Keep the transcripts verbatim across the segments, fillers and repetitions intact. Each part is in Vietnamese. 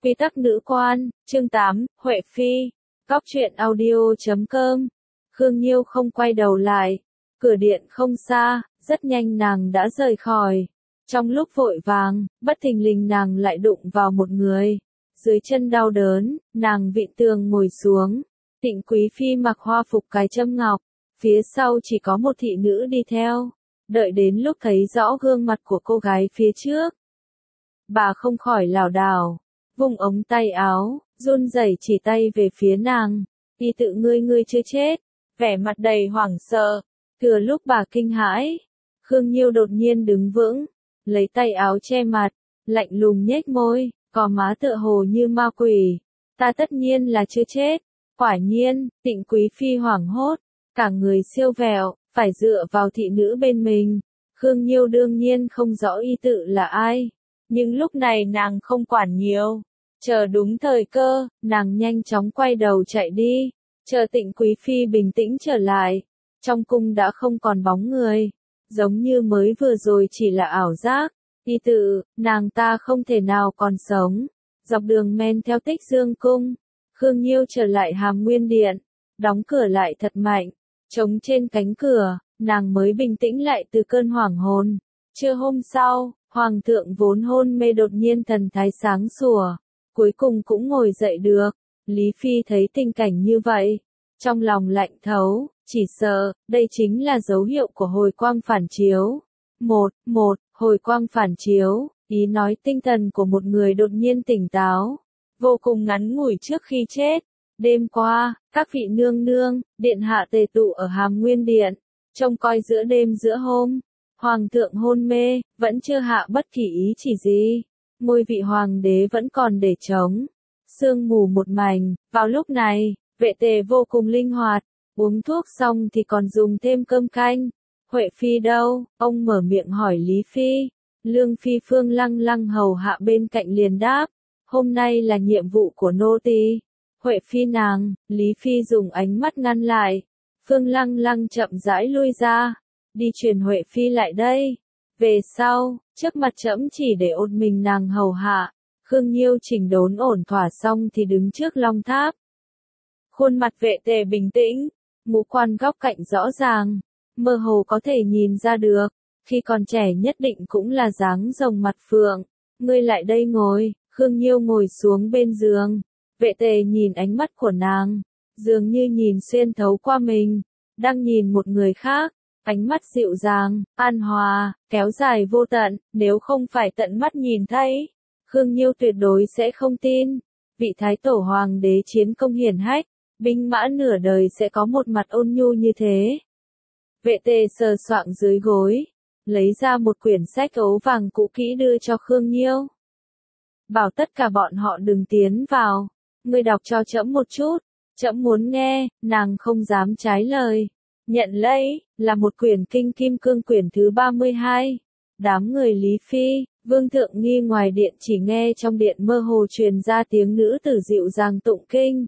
Quy tắc nữ quan, chương tám, Huệ Phi. Góc truyện audio chấm com. Khương Nhiêu không quay đầu lại. Cửa điện không xa, rất nhanh nàng đã rời khỏi. Trong lúc vội vàng, bất thình lình nàng lại đụng vào một người. Dưới chân đau đớn, nàng vịn tường ngồi xuống. Tịnh Quý Phi mặc hoa phục cài châm ngọc. Phía sau chỉ có một thị nữ đi theo. Đợi đến lúc thấy rõ gương mặt của cô gái phía trước, bà không khỏi lảo đảo, vùng ống tay áo, run rẩy chỉ tay về phía nàng. Y tự ngươi ngươi chưa chết, vẻ mặt đầy hoảng sợ. Thừa lúc bà kinh hãi, Khương Nhiêu đột nhiên đứng vững, lấy tay áo che mặt, lạnh lùng nhếch môi, cò má tựa hồ như ma quỷ. Ta tất nhiên là chưa chết. Quả nhiên, Tịnh Quý Phi hoảng hốt, cả người siêu vẹo, phải dựa vào thị nữ bên mình. Khương Nhiêu đương nhiên không rõ y tự là ai, nhưng lúc này nàng không quản nhiều. Chờ đúng thời cơ, nàng nhanh chóng quay đầu chạy đi. Chờ Tịnh Quý Phi bình tĩnh trở lại, trong cung đã không còn bóng người, giống như mới vừa rồi chỉ là ảo giác. Y tự, nàng ta không thể nào còn sống. Dọc đường men theo Tích Dương cung, Khương Nhiêu trở lại Hàm Nguyên Điện, đóng cửa lại thật mạnh, trống trên cánh cửa, nàng mới bình tĩnh lại từ cơn hoảng hồn. Trưa hôm sau, Hoàng thượng vốn hôn mê đột nhiên thần thái sáng sủa, cuối cùng cũng ngồi dậy được. Lý Phi thấy tình cảnh như vậy, trong lòng lạnh thấu, chỉ sợ, đây chính là dấu hiệu của hồi quang phản chiếu. Một, một, hồi quang phản chiếu, ý nói tinh thần của một người đột nhiên tỉnh táo, vô cùng ngắn ngủi trước khi chết. Đêm qua, các vị nương nương, điện hạ tề tụ ở Hàm Nguyên Điện, trông coi giữa đêm giữa hôm. Hoàng thượng hôn mê, vẫn chưa hạ bất kỳ ý chỉ gì. Ngôi vị hoàng đế vẫn còn để trống. Sương mù một mảnh, vào lúc này, vệ tề vô cùng linh hoạt. Uống thuốc xong thì còn dùng thêm cơm canh. Huệ Phi đâu? Ông mở miệng hỏi Lý Phi. Lương Phi Phương lăng lăng hầu hạ bên cạnh liền đáp. Hôm nay là nhiệm vụ của nô tỳ. Huệ Phi nàng, Lý Phi dùng ánh mắt ngăn lại. Phương lăng lăng chậm rãi lui ra. Đi truyền Huệ Phi lại đây. Về sau, trước mặt trẫm chỉ để ôn mình nàng hầu hạ. Khương Nhiêu chỉnh đốn ổn thỏa xong thì đứng trước long tháp. Khuôn mặt vệ tề bình tĩnh, ngũ quan góc cạnh rõ ràng, mơ hồ có thể nhìn ra được, khi còn trẻ nhất định cũng là dáng rồng mặt phượng. Ngươi lại đây ngồi. Khương Nhiêu ngồi xuống bên giường. Vệ tề nhìn ánh mắt của nàng, dường như nhìn xuyên thấu qua mình, đang nhìn một người khác. Ánh mắt dịu dàng, an hòa, kéo dài vô tận, nếu không phải tận mắt nhìn thấy, Khương Nhiêu tuyệt đối sẽ không tin. Vị thái tổ hoàng đế chiến công hiển hách, binh mã nửa đời sẽ có một mặt ôn nhu như thế. Vệ tề sờ soạng dưới gối, lấy ra một quyển sách ấu vàng cũ kỹ đưa cho Khương Nhiêu. Bảo tất cả bọn họ đừng tiến vào, ngươi đọc cho trẫm một chút, trẫm muốn nghe. Nàng không dám trái lời. Nhận lấy, là một quyển kinh kim cương quyển thứ ba mươi hai. Đám người Lý Phi, Vương Thượng Nghi ngoài điện chỉ nghe trong điện mơ hồ truyền ra tiếng nữ tử dịu dàng tụng kinh.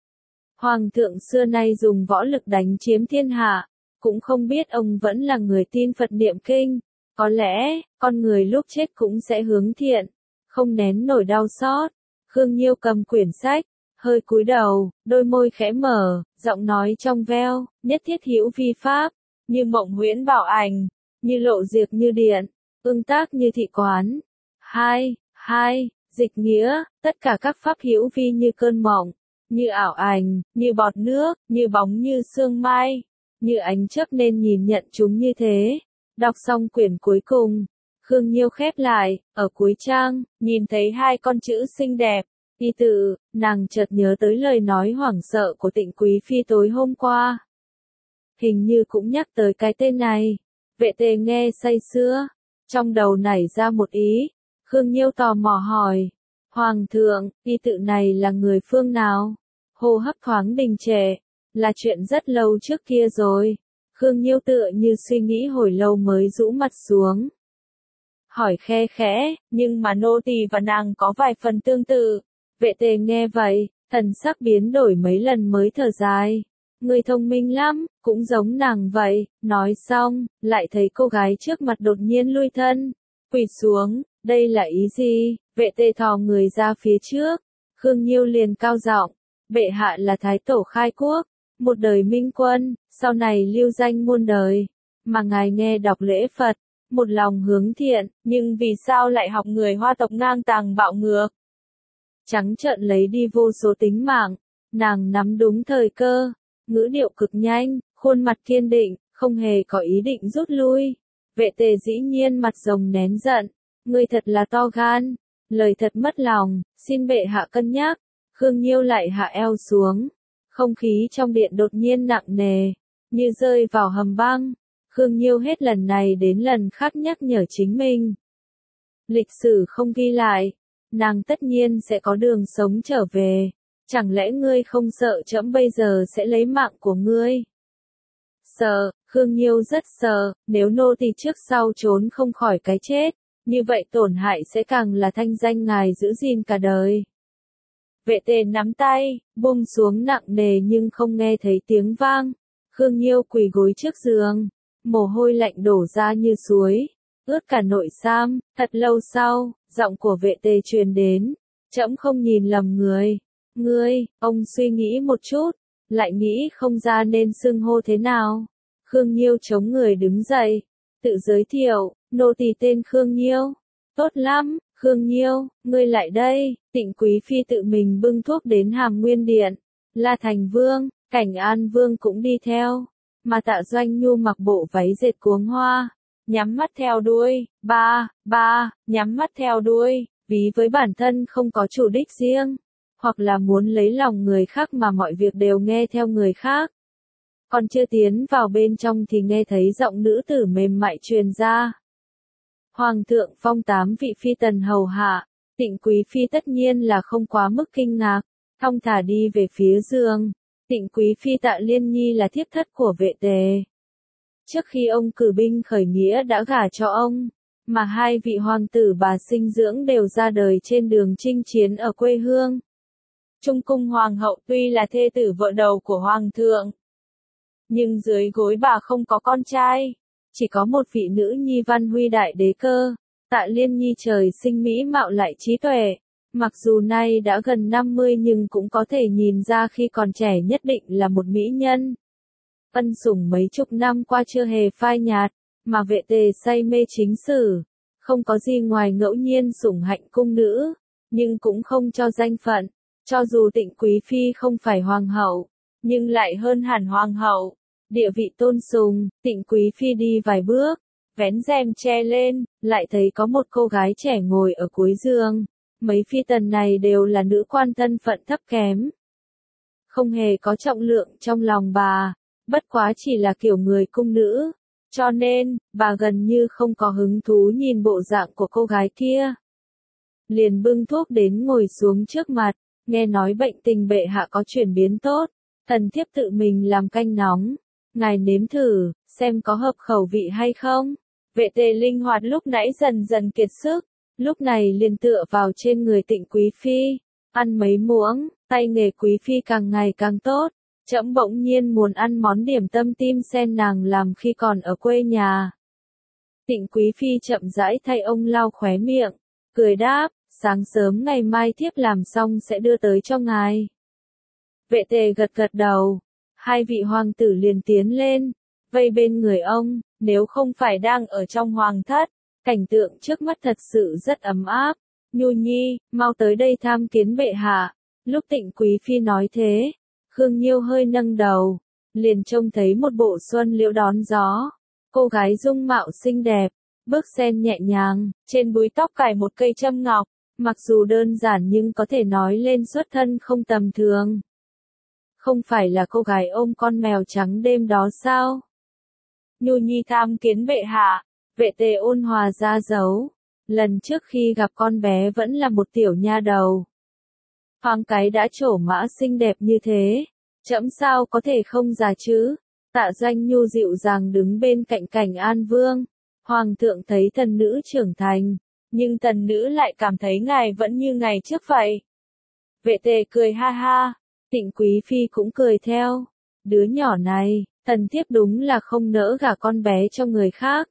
Hoàng thượng xưa nay dùng võ lực đánh chiếm thiên hạ, cũng không biết ông vẫn là người tin Phật niệm kinh. Có lẽ, con người lúc chết cũng sẽ hướng thiện, không nén nổi đau xót. Khương Nhiêu cầm quyển sách, hơi cúi đầu, đôi môi khẽ mở, giọng nói trong veo, nhất thiết hữu vi pháp, như mộng huyễn bảo ảnh, như lộ diệt như điện, ưng tác như thị quán. Hai, hai, dịch nghĩa, tất cả các pháp hữu vi như cơn mộng, như ảo ảnh, như bọt nước, như bóng như sương mai, như ánh chớp nên nhìn nhận chúng như thế. Đọc xong quyển cuối cùng, Khương Nhiêu khép lại, ở cuối trang, nhìn thấy hai con chữ xinh đẹp. Y tự, nàng chợt nhớ tới lời nói hoảng sợ của Tịnh Quý Phi tối hôm qua. Hình như cũng nhắc tới cái tên này. Vệ tề nghe say sưa, trong đầu nảy ra một ý. Khương Nhiêu tò mò hỏi. Hoàng thượng, y tự này là người phương nào? Hô hấp thoáng đình trệ, là chuyện rất lâu trước kia rồi. Khương Nhiêu tựa như suy nghĩ hồi lâu mới rũ mặt xuống. Hỏi khe khẽ, nhưng mà nô tỳ và nàng có vài phần tương tự. Vệ tề nghe vậy, thần sắc biến đổi mấy lần mới thở dài. Người thông minh lắm, cũng giống nàng vậy. Nói xong, lại thấy cô gái trước mặt đột nhiên lui thân, quỳ xuống. Đây là ý gì? Vệ tề thò người ra phía trước, Khương Nhiêu liền cao giọng, bệ hạ là thái tổ khai quốc, một đời minh quân, sau này lưu danh muôn đời, mà ngài nghe đọc lễ Phật, một lòng hướng thiện, nhưng vì sao lại học người Hoa tộc ngang tàng bạo ngược? Trắng trợn lấy đi vô số tính mạng, nàng nắm đúng thời cơ, ngữ điệu cực nhanh, khuôn mặt kiên định, không hề có ý định rút lui. Vệ tề dĩ nhiên mặt rồng nén giận, ngươi thật là to gan, lời thật mất lòng, xin bệ hạ cân nhắc. Khương Nhiêu lại hạ eo xuống, không khí trong điện đột nhiên nặng nề, như rơi vào hầm băng. Khương Nhiêu hết lần này đến lần khác nhắc nhở chính mình. Lịch sử không ghi lại, nàng tất nhiên sẽ có đường sống trở về, chẳng lẽ ngươi không sợ trẫm bây giờ sẽ lấy mạng của ngươi? Sợ, Khương Nhiêu rất sợ, nếu nô tỳ trước sau trốn không khỏi cái chết, như vậy tổn hại sẽ càng là thanh danh ngài giữ gìn cả đời. Vệ tề nắm tay, buông xuống nặng nề nhưng không nghe thấy tiếng vang. Khương Nhiêu quỳ gối trước giường, mồ hôi lạnh đổ ra như suối, ướt cả nội sam. Thật lâu sau, giọng của vệ tề truyền đến, trẫm không nhìn lầm người. Ngươi, ông suy nghĩ một chút, lại nghĩ không ra nên xưng hô thế nào. Khương Nhiêu chống người đứng dậy, tự giới thiệu, nô tỳ tên Khương Nhiêu. Tốt lắm, Khương Nhiêu, ngươi lại đây. Tịnh Quý Phi tự mình bưng thuốc đến Hàm Nguyên Điện. La Thành Vương, Cảnh An Vương cũng đi theo, mà Tạ Doanh Nhu mặc bộ váy dệt cuống hoa, nhắm mắt theo đuôi, ba, ba, nhắm mắt theo đuôi, ví với bản thân không có chủ đích riêng, hoặc là muốn lấy lòng người khác mà mọi việc đều nghe theo người khác. Còn chưa tiến vào bên trong thì nghe thấy giọng nữ tử mềm mại truyền ra. Hoàng thượng phong tám vị phi tần hầu hạ, Tịnh Quý Phi tất nhiên là không quá mức kinh ngạc, thong thả đi về phía giường. Tịnh Quý Phi Tạ Liên Nhi là thiếp thất của vệ tề. Trước khi ông cử binh khởi nghĩa đã gả cho ông, mà hai vị hoàng tử bà sinh dưỡng đều ra đời trên đường chinh chiến ở quê hương. Trung cung hoàng hậu tuy là thê tử vợ đầu của hoàng thượng, nhưng dưới gối bà không có con trai, chỉ có một vị nữ nhi Văn Huy đại đế cơ. Tạ Liên Nhi trời sinh mỹ mạo lại trí tuệ, mặc dù nay đã gần năm mươi nhưng cũng có thể nhìn ra khi còn trẻ nhất định là một mỹ nhân. Ân sủng mấy chục năm qua chưa hề phai nhạt, mà vệ tề say mê chính sử, không có gì ngoài ngẫu nhiên sủng hạnh cung nữ, nhưng cũng không cho danh phận. Cho dù Tịnh Quý Phi không phải hoàng hậu, nhưng lại hơn hẳn hoàng hậu, địa vị tôn sùng. Tịnh Quý Phi đi vài bước, vén rèm che lên, lại thấy có một cô gái trẻ ngồi ở cuối giường. Mấy phi tần này đều là nữ quan thân phận thấp kém, không hề có trọng lượng trong lòng bà, bất quá chỉ là kiểu người cung nữ, cho nên, bà gần như không có hứng thú nhìn bộ dạng của cô gái kia. Liền bưng thuốc đến ngồi xuống trước mặt, nghe nói bệnh tình bệ hạ có chuyển biến tốt, thần thiếp tự mình làm canh nóng, ngài nếm thử, xem có hợp khẩu vị hay không. Vệ tề linh hoạt lúc nãy dần dần kiệt sức, lúc này liền tựa vào trên người Tịnh Quý Phi, ăn mấy muỗng, tay nghề Quý Phi càng ngày càng tốt. Trẫm bỗng nhiên muốn ăn món điểm tâm tim sen nàng làm khi còn ở quê nhà. Tịnh Quý Phi chậm rãi thay ông lau khóe miệng, cười đáp, sáng sớm ngày mai thiếp làm xong sẽ đưa tới cho ngài. Vệ tề gật gật đầu, hai vị hoàng tử liền tiến lên, vây bên người ông, nếu không phải đang ở trong hoàng thất, cảnh tượng trước mắt thật sự rất ấm áp. Nhu Nhi, mau tới đây tham kiến bệ hạ. Lúc Tịnh Quý Phi nói thế, Khương Nhiêu hơi nâng đầu, liền trông thấy một bộ xuân liễu đón gió. Cô gái dung mạo xinh đẹp, bước sen nhẹ nhàng, trên búi tóc cài một cây châm ngọc, mặc dù đơn giản nhưng có thể nói lên xuất thân không tầm thường. Không phải là cô gái ôm con mèo trắng đêm đó sao? Nhu Nhi tham kiến bệ hạ. Vệ tề ôn hòa ra dấu, lần trước khi gặp con bé vẫn là một tiểu nha đầu. Thoáng cái đã trổ mã xinh đẹp như thế, trẫm sao có thể không già chứ? Tạ Doanh Nhu dịu dàng đứng bên cạnh Cảnh An Vương. Hoàng thượng thấy thần nữ trưởng thành, nhưng thần nữ lại cảm thấy ngài vẫn như ngày trước vậy. Vệ tề cười ha ha, Tịnh Quý Phi cũng cười theo. Đứa nhỏ này, thần thiếp đúng là không nỡ gả con bé cho người khác,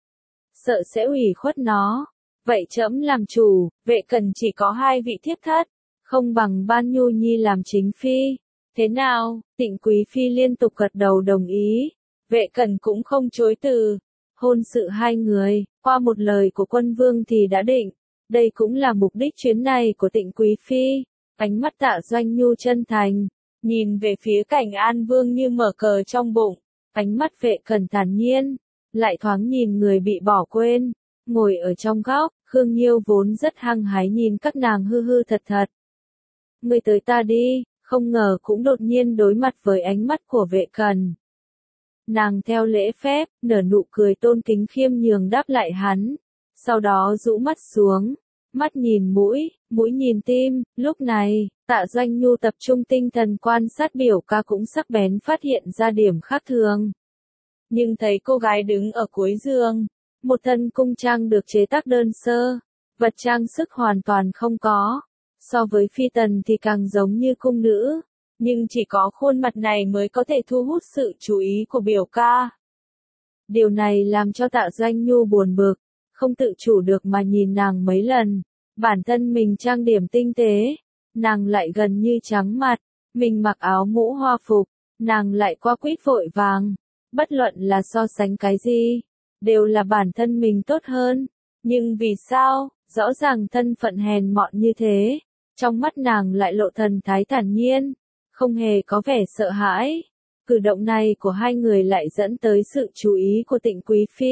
sợ sẽ ủy khuất nó. Vậy trẫm làm chủ, vệ cần chỉ có hai vị thiếp thất. không bằng Ban Nhu Nhi làm chính phi. Thế nào? Tịnh Quý Phi liên tục gật đầu đồng ý. Vệ Cẩn cũng không chối từ. Hôn sự hai người, qua một lời của quân vương thì đã định. Đây cũng là mục đích chuyến này của Tịnh Quý Phi. Ánh mắt Tạ Doanh Nhu chân thành, nhìn về phía Cảnh An Vương như mở cờ trong bụng. Ánh mắt Vệ Cẩn thản nhiên, lại thoáng nhìn người bị bỏ quên. Ngồi ở trong góc, Khương Nhiêu vốn rất hăng hái nhìn các nàng hư hư thật thật. Ngươi tới ta đi, không ngờ cũng đột nhiên đối mặt với ánh mắt của Vệ Cẩn. Nàng theo lễ phép, nở nụ cười tôn kính khiêm nhường đáp lại hắn. Sau đó rũ mắt xuống, mắt nhìn mũi, mũi nhìn tim. Lúc này, Tạ Doanh Nhu tập trung tinh thần quan sát biểu ca cũng sắc bén phát hiện ra điểm khác thường. Nhưng thấy cô gái đứng ở cuối giường, một thân cung trang được chế tác đơn sơ, vật trang sức hoàn toàn không có. So với phi tần thì càng giống như cung nữ, nhưng chỉ có khuôn mặt này mới có thể thu hút sự chú ý của biểu ca. Điều này làm cho Tạ Doanh Nhu buồn bực, không tự chủ được mà nhìn nàng mấy lần. Bản thân mình trang điểm tinh tế, nàng lại gần như trắng mặt, mình mặc áo mũ hoa phục, nàng lại qua quýt vội vàng. Bất luận là so sánh cái gì, đều là bản thân mình tốt hơn. Nhưng vì sao, rõ ràng thân phận hèn mọn như thế, trong mắt nàng lại lộ thần thái thản nhiên, không hề có vẻ sợ hãi. Cử động này của hai người lại dẫn tới sự chú ý của Tịnh Quý Phi.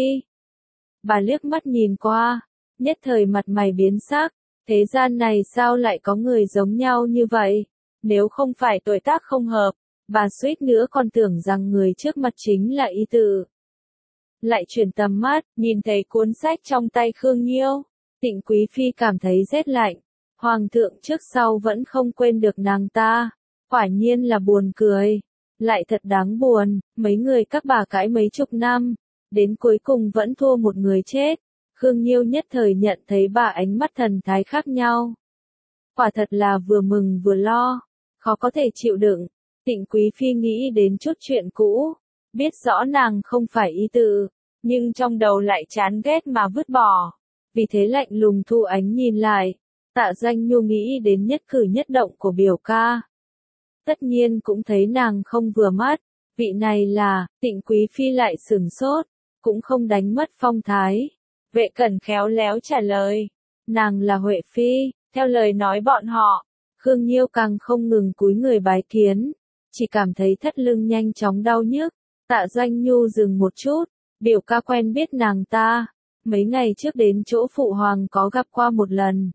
Bà liếc mắt nhìn qua, nhất thời mặt mày biến sắc, thế gian này sao lại có người giống nhau như vậy? Nếu không phải tuổi tác không hợp, bà suýt nữa còn tưởng rằng người trước mặt chính là Y Tử. Lại chuyển tầm mắt, nhìn thấy cuốn sách trong tay Khương Nhiêu, Tịnh Quý Phi cảm thấy rét lạnh. Hoàng thượng trước sau vẫn không quên được nàng ta, quả nhiên là buồn cười, lại thật đáng buồn. Mấy người các bà cãi mấy chục năm, đến cuối cùng vẫn thua một người chết. Khương Nhiêu nhất thời nhận thấy ba ánh mắt thần thái khác nhau. Quả thật là vừa mừng vừa lo, khó có thể chịu đựng. Tịnh Quý Phi nghĩ đến chút chuyện cũ, biết rõ nàng không phải Y Tử, nhưng trong đầu lại chán ghét mà vứt bỏ. Vì thế lạnh lùng thu ánh nhìn lại. Tạ Doanh Nhu nghĩ đến nhất cử nhất động của biểu ca. Tất nhiên cũng thấy nàng không vừa mắt. Vị này là, Tịnh Quý Phi lại sửng sốt, cũng không đánh mất phong thái. Vệ Cẩn khéo léo trả lời, nàng là Huệ Phi, theo lời nói bọn họ. Khương Nhiêu càng không ngừng cúi người bái kiến, chỉ cảm thấy thắt lưng nhanh chóng đau nhức. Tạ Doanh Nhu dừng một chút, biểu ca quen biết nàng ta, mấy ngày trước đến chỗ phụ hoàng có gặp qua một lần.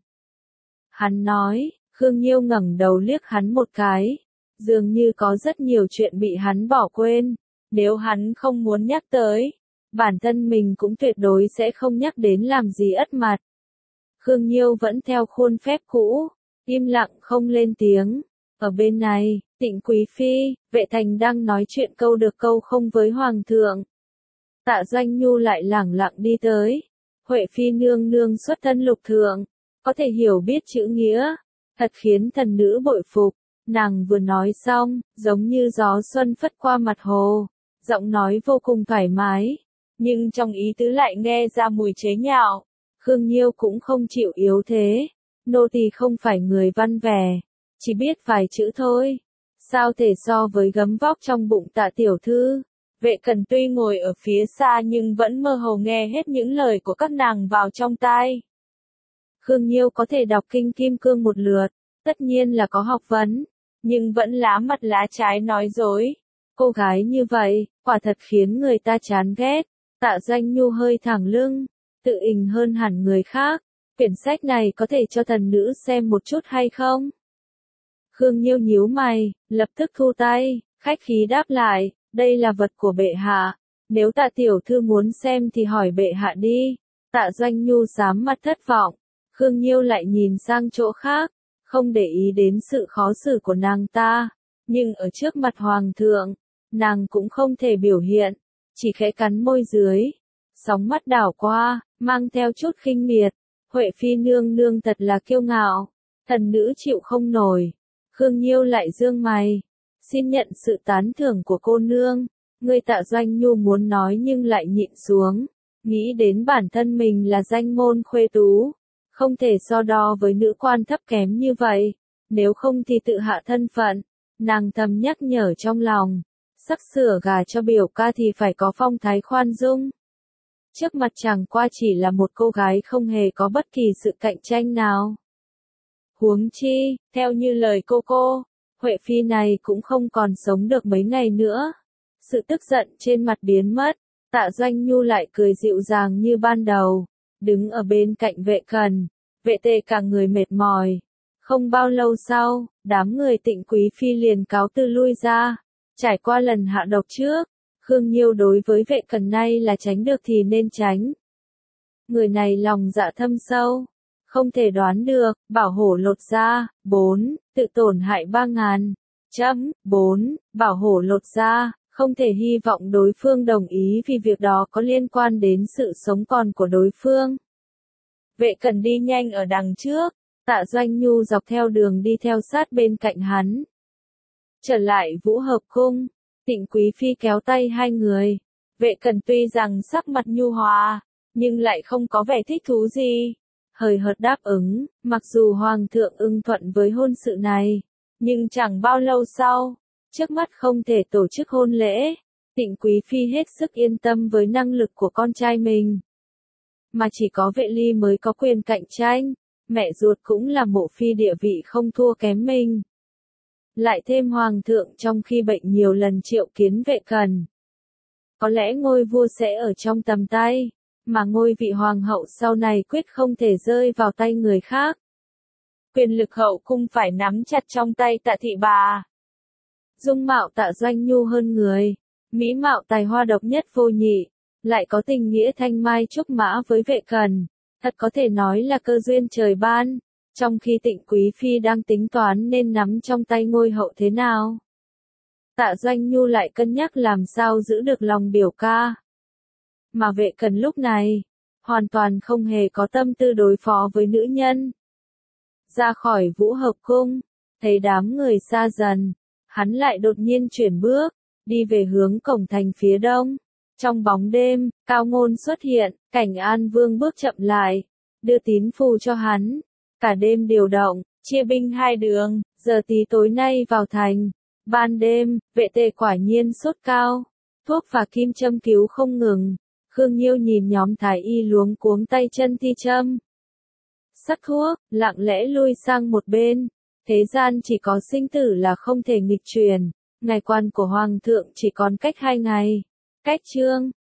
Hắn nói, Khương Nhiêu ngẩng đầu liếc hắn một cái, dường như có rất nhiều chuyện bị hắn bỏ quên, nếu hắn không muốn nhắc tới, bản thân mình cũng tuyệt đối sẽ không nhắc đến làm gì ất mặt. Khương Nhiêu vẫn theo khuôn phép cũ, im lặng không lên tiếng. Ở bên này, Tịnh Quý Phi, Vệ Thành đang nói chuyện câu được câu không với Hoàng thượng. Tạ Doanh Nhu lại lẳng lặng đi tới. Huệ Phi nương nương xuất thân lục thượng, có thể hiểu biết chữ nghĩa, thật khiến thần nữ bội phục. Nàng vừa nói xong, giống như gió xuân phất qua mặt hồ, giọng nói vô cùng thoải mái, nhưng trong ý tứ lại nghe ra mùi chế nhạo. Khương Nhiêu cũng không chịu yếu thế, nô tỳ không phải người văn vẻ, chỉ biết vài chữ thôi, sao thể so với gấm vóc trong bụng Tạ tiểu thư. Vệ Cẩn tuy ngồi ở phía xa nhưng vẫn mơ hồ nghe hết những lời của các nàng vào trong tai. Khương Nhiêu có thể đọc kinh kim cương một lượt, tất nhiên là có học vấn, nhưng vẫn lá mặt lá trái nói dối. Cô gái như vậy, quả thật khiến người ta chán ghét. Tạ Doanh Nhu hơi thẳng lưng, tự ình hơn hẳn người khác. Quyển sách này có thể cho thần nữ xem một chút hay không? Khương Nhiêu nhíu mày, lập tức thu tay, khách khí đáp lại, đây là vật của bệ hạ. Nếu Tạ tiểu thư muốn xem thì hỏi bệ hạ đi. Tạ Doanh Nhu sám mặt thất vọng. Khương Nhiêu lại nhìn sang chỗ khác, không để ý đến sự khó xử của nàng ta. Nhưng ở trước mặt hoàng thượng, nàng cũng không thể biểu hiện, chỉ khẽ cắn môi dưới. Sóng mắt đảo qua, mang theo chút khinh miệt. Huệ Phi nương nương thật là kiêu ngạo, thần nữ chịu không nổi. Khương Nhiêu lại dương mày, xin nhận sự tán thưởng của cô nương. Người Tạ Doanh Nhu muốn nói nhưng lại nhịn xuống, nghĩ đến bản thân mình là danh môn khuê tú, không thể so đo với nữ quan thấp kém như vậy. nếu không thì tự hạ thân phận. Nàng thầm nhắc nhở trong lòng, sắp sửa gả cho biểu ca thì phải có phong thái khoan dung. Trước mặt chẳng qua chỉ là một cô gái không hề có bất kỳ sự cạnh tranh nào. Huống chi, theo như lời cô cô, Huệ Phi này cũng không còn sống được mấy ngày nữa. Sự tức giận trên mặt biến mất, Tạ Doanh Nhu lại cười dịu dàng như ban đầu, đứng ở bên cạnh Vệ Cần. Vệ Tề cả người mệt mỏi. Không bao lâu sau, đám người Tịnh Quý Phi liền cáo từ lui ra. Trải qua lần hạ độc trước, Khương Nhiêu đối với Vệ Cần nay là tránh được thì nên tránh. Người này lòng dạ thâm sâu, không thể đoán được, bảo hổ lột da, bốn, tự tổn hại ba ngàn. Chấm, bốn, bảo hổ lột da, không thể hy vọng đối phương đồng ý vì việc đó có liên quan đến sự sống còn của đối phương. Vệ Cần đi nhanh ở đằng trước, Tạ Doanh Nhu dọc theo đường đi theo sát bên cạnh hắn. Trở lại Vũ Hợp Cung, Tịnh Quý Phi kéo tay hai người. Vệ Cần tuy rằng sắc mặt nhu hòa, nhưng lại không có vẻ thích thú gì. Hời hợt đáp ứng, mặc dù Hoàng thượng ưng thuận với hôn sự này, nhưng chẳng bao lâu sau, trước mắt không thể tổ chức hôn lễ. Tịnh Quý Phi hết sức yên tâm với năng lực của con trai mình. Mà chỉ có Vệ Ly mới có quyền cạnh tranh, mẹ ruột cũng là mộ phi địa vị không thua kém mình. Lại thêm Hoàng thượng trong khi bệnh nhiều lần triệu kiến Vệ Cần. Có lẽ ngôi vua sẽ ở trong tầm tay, mà ngôi vị hoàng hậu sau này quyết không thể rơi vào tay người khác. Quyền lực hậu cung phải nắm chặt trong tay Tạ thị bà. Dung mạo Tạ Doanh Nhu hơn người, mỹ mạo tài hoa độc nhất vô nhị, lại có tình nghĩa thanh mai trúc mã với Vệ Cần, thật có thể nói là cơ duyên trời ban. Trong khi Tịnh Quý Phi đang tính toán nên nắm trong tay ngôi hậu thế nào, Tạ Doanh Nhu lại cân nhắc làm sao giữ được lòng biểu ca. Mà Vệ Cần lúc này, hoàn toàn không hề có tâm tư đối phó với nữ nhân. Ra khỏi Vũ Hợp Cung, thấy đám người xa dần, hắn lại đột nhiên chuyển bước, đi về hướng cổng thành phía đông. Trong bóng đêm, Cao Ngôn xuất hiện, Cảnh An Vương bước chậm lại, đưa tín phù cho hắn. Cả đêm điều động, chia binh hai đường, giờ tí tối nay vào thành. Ban đêm, Vệ Tề quả nhiên sốt cao, thuốc và kim châm cứu không ngừng. Khương Nhiêu nhìn nhóm thái y luống cuống tay chân thi châm. Sắc thuốc, lặng lẽ lui sang một bên. Thế gian chỉ có sinh tử là không thể nghịch truyền. Ngày quan của Hoàng thượng chỉ còn cách hai ngày. Cách chương